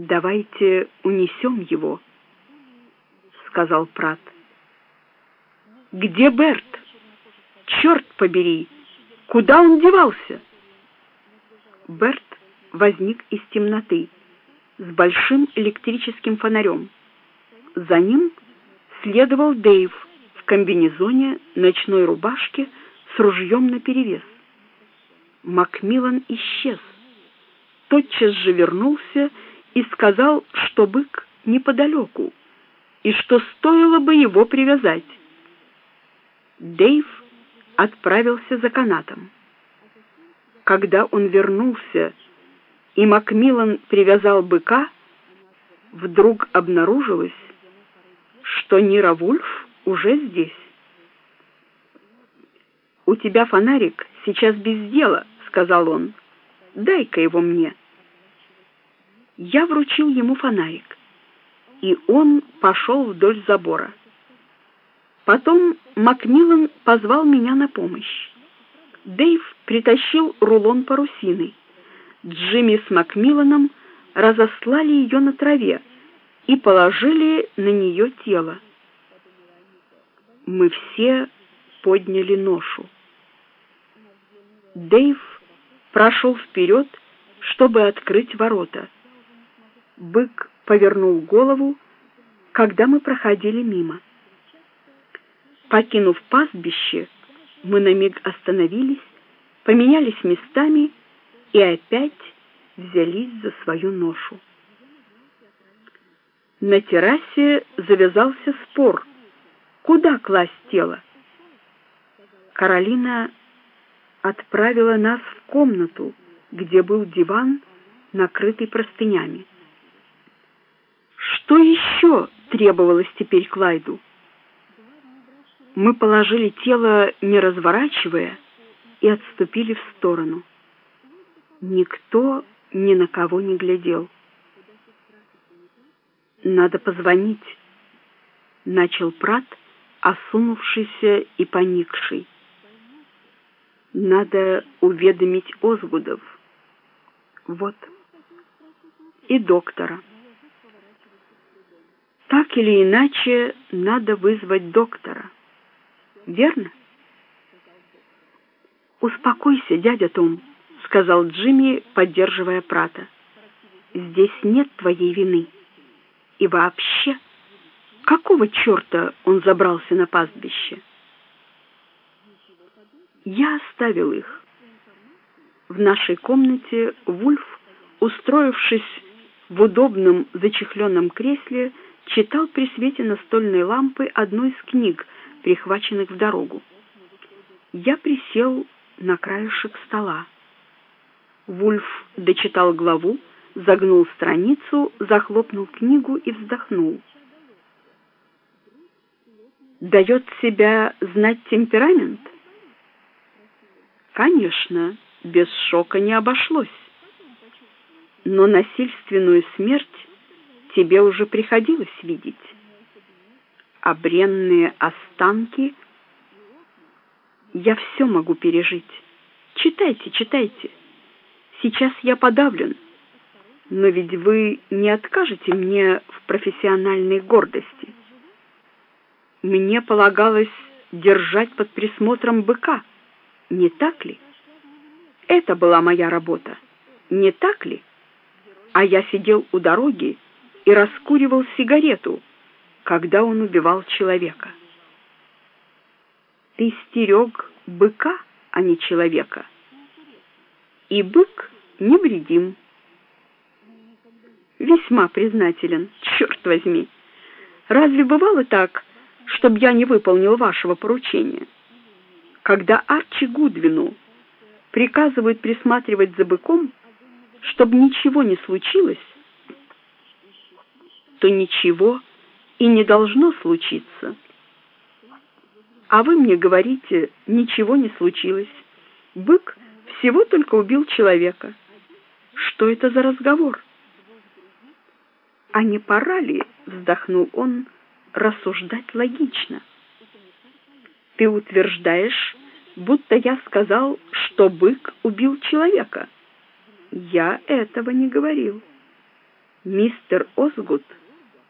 «Давайте унесем его», — сказал Прат. «Где Берт? Черт побери! Куда он девался?» Берт возник из темноты с большим электрическим фонарем. За ним следовал Дэйв в комбинезоне, ночной рубашке с ружьем наперевес. Макмиллан исчез. Тотчас же вернулся и сказал, что бык неподалеку, и что стоило бы его привязать. Дэйв отправился за канатом. Когда он вернулся и Макмиллан привязал быка, вдруг обнаружилось, что Нира Вульф уже здесь. «У тебя фонарик сейчас без дела», — сказал он. «Дай-ка его мне». Я вручил ему фонарик, и он пошел вдоль забора. Потом Макмиллан позвал меня на помощь. Дэйв притащил рулон парусины. Джимми с Макмилланом разослали ее на траве и положили на нее тело. Мы все подняли ношу. Дэйв прошел вперед, чтобы открыть ворота. Бык повернул голову, когда мы проходили мимо. Покинув пастбище, мы на миг остановились, поменялись местами и опять взялись за свою ношу. На террасе завязался спор, куда класть тело. Каролина отправила нас в комнату, где был диван, накрытый простынями. Что еще требовалось теперь Клайду? Мы положили тело, не разворачивая, и отступили в сторону. Никто ни на кого не глядел. «Надо позвонить», — начал Прат, осунувшийся и поникший. «Надо уведомить Озгудов. Вот. И доктора. Так или иначе, надо вызвать доктора. Верно?» «Успокойся, дядя Том», — сказал Джимми, поддерживая Прата. «Здесь нет твоей вины. И вообще, какого черта он забрался на пастбище?» Я оставил их. В нашей комнате Вульф, устроившись в удобном зачехленном кресле, читал при свете настольной лампы одну из книг, прихваченных в дорогу. Я присел на краешек стола. Вульф дочитал главу, загнул страницу, захлопнул книгу и вздохнул. «Дает себя знать темперамент?» «Конечно, без шока не обошлось. Но насильственную смерть тебе уже приходилось видеть. А бренные останки... Я все могу пережить. Читайте, читайте. Сейчас я подавлен. Но ведь вы не откажете мне в профессиональной гордости. Мне полагалось держать под присмотром быка, не так ли? Это была моя работа, не так ли? А я сидел у дороги и раскуривал сигарету, когда он убивал человека. Ты стерег быка, а не человека. И бык невредим. Весьма признателен, черт возьми. Разве бывало так, чтобы я не выполнил вашего поручения? Когда Арчи Гудвину приказывают присматривать за быком, чтобы ничего не случилось, то ничего и не должно случиться. А вы мне говорите, ничего не случилось. Бык всего только убил человека. Что это за разговор? А не пора ли, вздохнул он, рассуждать логично? Ты утверждаешь, будто я сказал, что бык убил человека. Я этого не говорил. Мистер Озгуд